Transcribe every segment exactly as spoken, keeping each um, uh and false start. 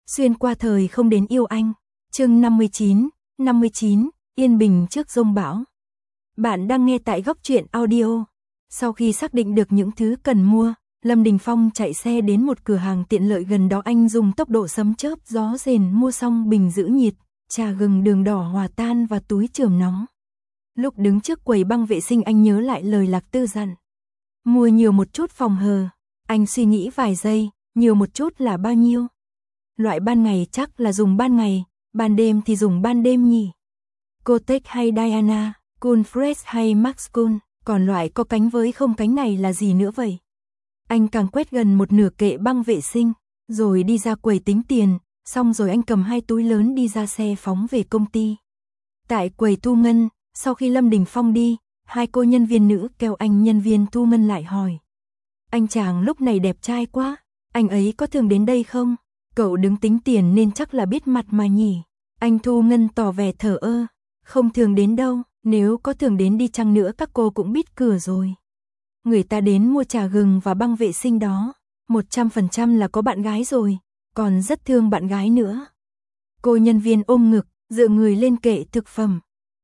Xuyên qua thời không đến yêu anh. Chương năm mươi chín, năm mươi chín, yên bình trước dông bão. Bạn đang nghe tại Góc Truyện Audio. Sau khi xác định được những thứ cần mua, Lâm Đình Phong chạy xe đến một cửa hàng tiện lợi gần đó. Anh dùng tốc độ sấm chớp gió rền mua xong bình giữ nhiệt, trà gừng đường đỏ hòa tan và túi chườm nóng. Lúc đứng trước quầy băng vệ sinh anh nhớ lại lời Lạc Tư dặn. Mua nhiều một chút phòng hờ. Anh suy nghĩ vài giây, nhiều một chút là bao nhiêu? Loại ban ngày chắc là dùng ban ngày, ban đêm thì dùng ban đêm nhỉ? Kotex hay Diana, Cool Fresh hay Max Cool, còn loại có cánh với không cánh này là gì nữa vậy? Anh càng quét gần một nửa kệ băng vệ sinh, rồi đi ra quầy tính tiền, xong rồi anh cầm hai túi lớn đi ra xe phóng về công ty. Tại quầy thu ngân, sau khi Lâm Đình Phong đi, hai cô nhân viên nữ kêu anh nhân viên thu ngân lại hỏi. Anh chàng lúc này đẹp trai quá, anh ấy có thường đến đây không? Cậu đứng tính tiền nên chắc là biết mặt mà nhỉ. Anh thu ngân tỏ vẻ thờ ơ, không thường đến đâu, nếu có thường đến đi chăng nữa các cô cũng biết cửa rồi. Người ta đến mua trà gừng và băng vệ sinh đó, một trăm phần trăm là có bạn gái rồi, còn rất thương bạn gái nữa. Cô nhân viên ôm ngực, dựa người lên kệ thực phẩm.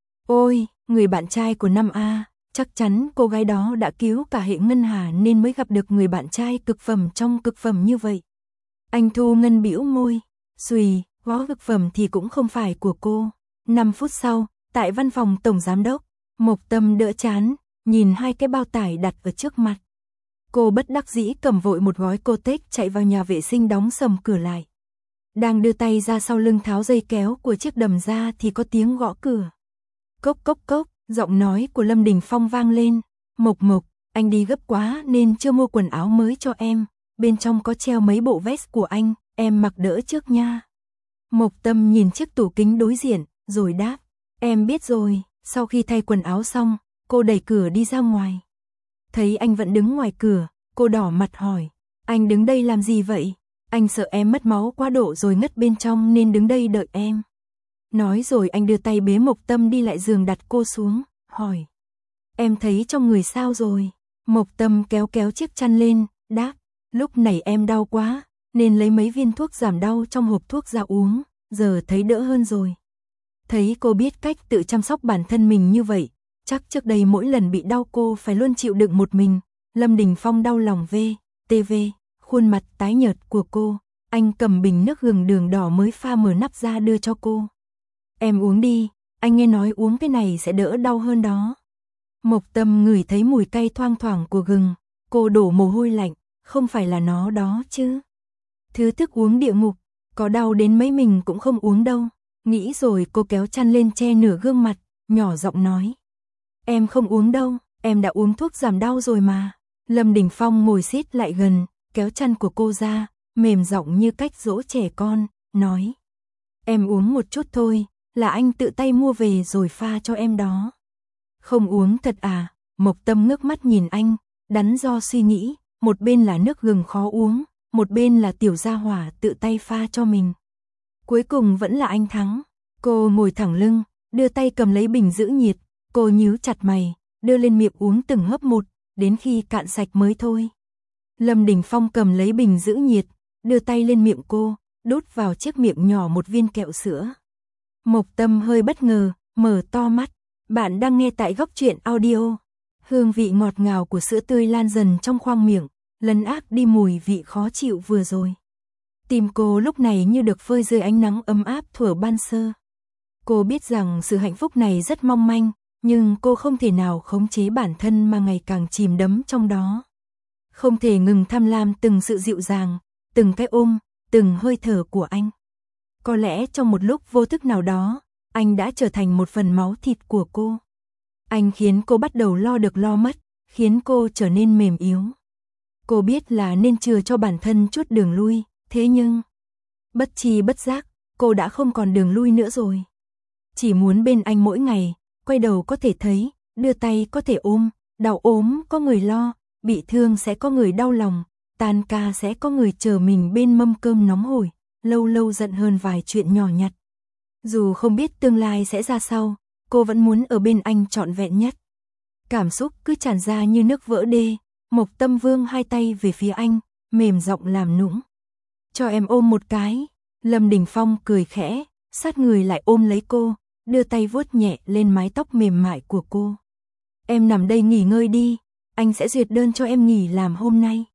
Ôi, người bạn trai của năm A, chắc chắn cô gái đó đã cứu cả hệ ngân hà nên mới gặp được người bạn trai cực phẩm trong cực phẩm như vậy. Anh thu ngân bĩu môi, xùy, gói cực phẩm thì cũng không phải của cô. năm phút sau, tại văn phòng tổng giám đốc, Mộc Tâm đỡ chán, nhìn hai cái bao tải đặt ở trước mặt. Cô bất đắc dĩ cầm vội một gói Kotex chạy vào nhà vệ sinh đóng sầm cửa lại. Đang đưa tay ra sau lưng tháo dây kéo của chiếc đầm ra thì có tiếng gõ cửa. Cốc cốc cốc, giọng nói của Lâm Đình Phong vang lên. Mộc Mộc, anh đi gấp quá nên chưa mua quần áo mới cho em. Bên trong có treo mấy bộ vest của anh, em mặc đỡ trước nha. Mộc Tâm nhìn chiếc tủ kính đối diện, rồi đáp. Em biết rồi. Sau khi thay quần áo xong, cô đẩy cửa đi ra ngoài. Thấy anh vẫn đứng ngoài cửa, cô đỏ mặt hỏi. Anh đứng đây làm gì vậy? Anh sợ em mất máu quá độ rồi ngất bên trong nên đứng đây đợi em. Nói rồi anh đưa tay bế Mộc Tâm đi lại giường đặt cô xuống, hỏi. Em thấy trong người sao rồi? Mộc Tâm kéo kéo chiếc chăn lên, đáp. Lúc này em đau quá, nên lấy mấy viên thuốc giảm đau trong hộp thuốc ra uống, giờ thấy đỡ hơn rồi. Thấy cô biết cách tự chăm sóc bản thân mình như vậy, chắc trước đây mỗi lần bị đau cô phải luôn chịu đựng một mình. Lâm Đình Phong đau lòng về, tê vê, khuôn mặt tái nhợt của cô, anh cầm bình nước gừng đường đỏ mới pha mở nắp ra đưa cho cô. Em uống đi, anh nghe nói uống cái này sẽ đỡ đau hơn đó. Mộc Tâm ngửi thấy mùi cay thoang thoảng của gừng, cô đổ mồ hôi lạnh, không phải là nó đó chứ. Thứ thức uống địa ngục, có đau đến mấy mình cũng không uống đâu. Nghĩ rồi cô kéo chăn lên che nửa gương mặt, nhỏ giọng nói. Em không uống đâu, em đã uống thuốc giảm đau rồi mà. Lâm Đình Phong ngồi xít lại gần, kéo chăn của cô ra, mềm giọng như cách dỗ trẻ con, nói. Em uống một chút thôi, là anh tự tay mua về rồi pha cho em đó. Không uống thật à? Mộc Tâm ngước mắt nhìn anh, đắn do suy nghĩ, một bên là nước gừng khó uống, một bên là tiểu gia hỏa tự tay pha cho mình. Cuối cùng vẫn là anh thắng. Cô ngồi thẳng lưng, đưa tay cầm lấy bình giữ nhiệt, cô nhíu chặt mày, đưa lên miệng uống từng hớp một, đến khi cạn sạch mới thôi. Lâm Đình Phong cầm lấy bình giữ nhiệt, đưa tay lên miệng cô, đút vào chiếc miệng nhỏ một viên kẹo sữa. Mộc Tâm hơi bất ngờ, mở to mắt. Bạn đang nghe tại Góc Truyện Audio. Hương vị ngọt ngào của sữa tươi lan dần trong khoang miệng, lấn át đi mùi vị khó chịu vừa rồi. Tim cô lúc này như được phơi dưới ánh nắng ấm áp thuở ban sơ. Cô biết rằng sự hạnh phúc này rất mong manh, nhưng cô không thể nào khống chế bản thân mà ngày càng chìm đắm trong đó. Không thể ngừng tham lam từng sự dịu dàng, từng cái ôm, từng hơi thở của anh. Có lẽ trong một lúc vô thức nào đó, anh đã trở thành một phần máu thịt của cô. Anh khiến cô bắt đầu lo được lo mất, khiến cô trở nên mềm yếu. Cô biết là nên chừa cho bản thân chút đường lui, thế nhưng bất chi bất giác, cô đã không còn đường lui nữa rồi. Chỉ muốn bên anh mỗi ngày, quay đầu có thể thấy, đưa tay có thể ôm, đau ốm có người lo, bị thương sẽ có người đau lòng, tan ca sẽ có người chờ mình bên mâm cơm nóng hổi, lâu lâu giận hơn vài chuyện nhỏ nhặt. Dù không biết tương lai sẽ ra sao, cô vẫn muốn ở bên anh trọn vẹn nhất. Cảm xúc cứ tràn ra như nước vỡ đê, Mộc Tâm vươn hai tay về phía anh, mềm giọng làm nũng. Cho em ôm một cái. Lâm Đình Phong cười khẽ, sát người lại ôm lấy cô, đưa tay vuốt nhẹ lên mái tóc mềm mại của cô. Em nằm đây nghỉ ngơi đi, anh sẽ duyệt đơn cho em nghỉ làm hôm nay.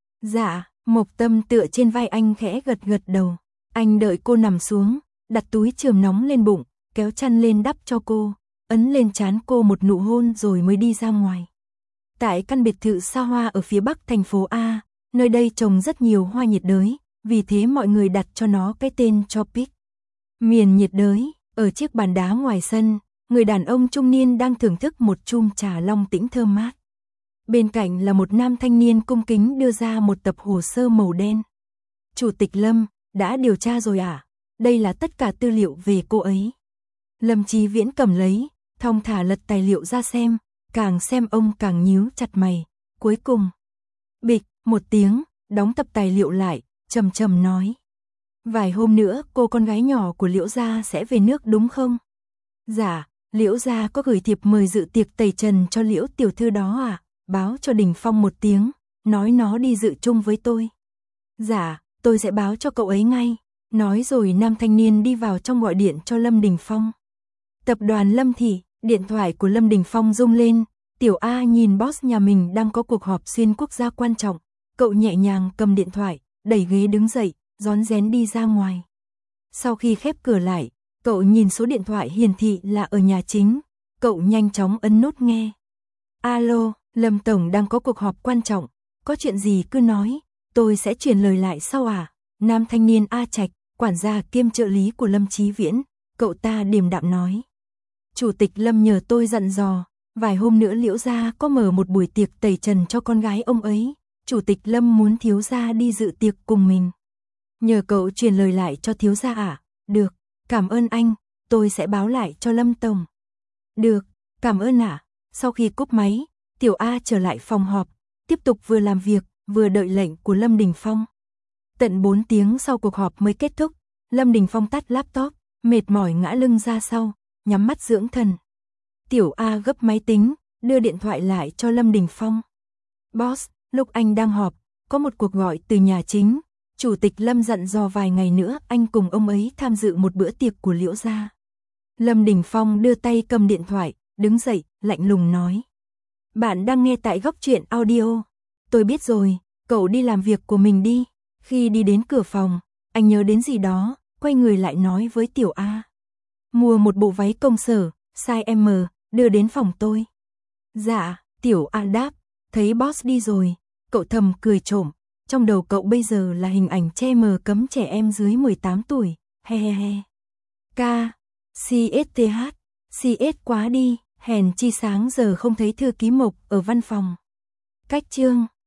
Dạ, Mộc Tâm tựa trên vai anh khẽ gật gật đầu. Anh đợi cô nằm xuống, đặt túi chườm nóng lên bụng, kéo chăn lên đắp cho cô, ấn lên trán cô một nụ hôn rồi mới đi ra ngoài. Tại căn biệt thự xa hoa ở phía bắc thành phố A, nơi đây trồng rất nhiều hoa nhiệt đới, vì thế mọi người đặt cho nó cái tên Tropic. Miền nhiệt đới, ở chiếc bàn đá ngoài sân, người đàn ông trung niên đang thưởng thức một chum trà long tĩnh thơm mát. Bên cạnh là một nam thanh niên cung kính đưa ra một tập hồ sơ màu đen. Chủ tịch Lâm, đã điều tra rồi à? Đây là tất cả tư liệu về cô ấy. Lâm Chí Viễn cầm lấy, thong thả lật tài liệu ra xem, càng xem ông càng nhíu chặt mày. Cuối cùng, bịch, một tiếng, đóng tập tài liệu lại, trầm trầm nói. Vài hôm nữa cô con gái nhỏ của Liễu Gia sẽ về nước đúng không? Dạ, Liễu Gia có gửi thiệp mời dự tiệc tẩy trần cho Liễu tiểu thư đó à? Báo cho Đình Phong một tiếng, nói nó đi dự chung với tôi. Dạ, tôi sẽ báo cho cậu ấy ngay. Nói rồi nam thanh niên đi vào trong gọi điện cho Lâm Đình Phong. Tập đoàn Lâm Thị, điện thoại của Lâm Đình Phong rung lên. Tiểu A nhìn boss nhà mình đang có cuộc họp xuyên quốc gia quan trọng. Cậu nhẹ nhàng cầm điện thoại, đẩy ghế đứng dậy, rón rén đi ra ngoài. Sau khi khép cửa lại, cậu nhìn số điện thoại hiển thị là ở nhà chính. Cậu nhanh chóng ấn nút nghe. Alo, Lâm Tổng đang có cuộc họp quan trọng. Có chuyện gì cứ nói, tôi sẽ truyền lời lại sau à? Nam thanh niên A Trạch, quản gia kiêm trợ lý của Lâm Chí Viễn, cậu ta điềm đạm nói. Chủ tịch Lâm nhờ tôi dặn dò, vài hôm nữa Liễu Gia có mở một buổi tiệc tẩy trần cho con gái ông ấy. Chủ tịch Lâm muốn thiếu gia đi dự tiệc cùng mình. Nhờ cậu truyền lời lại cho thiếu gia à? Được, cảm ơn anh, tôi sẽ báo lại cho Lâm Tổng. Được, cảm ơn ạ. À. Sau khi cúp máy, Tiểu A trở lại phòng họp, tiếp tục vừa làm việc, vừa đợi lệnh của Lâm Đình Phong. Tận bốn tiếng sau cuộc họp mới kết thúc, Lâm Đình Phong tắt laptop, mệt mỏi ngã lưng ra sau, nhắm mắt dưỡng thần. Tiểu A gấp máy tính, đưa điện thoại lại cho Lâm Đình Phong. Boss, lúc anh đang họp, có một cuộc gọi từ nhà chính. Chủ tịch Lâm dặn dò vài ngày nữa anh cùng ông ấy tham dự một bữa tiệc của Liễu Gia. Lâm Đình Phong đưa tay cầm điện thoại, đứng dậy, lạnh lùng nói. Bạn đang nghe tại Góc Truyện Audio. Tôi biết rồi, cậu đi làm việc của mình đi. Khi đi đến cửa phòng, anh nhớ đến gì đó, quay người lại nói với Tiểu A. Mua một bộ váy công sở, size M, đưa đến phòng tôi. Dạ, Tiểu A đáp, thấy boss đi rồi, cậu thầm cười trộm. Trong đầu cậu bây giờ là hình ảnh che mờ cấm trẻ em dưới mười tám tuổi, he he he. K, C S T H, C S quá đi, hèn chi sáng giờ không thấy thư ký Mộc ở văn phòng. Cách chương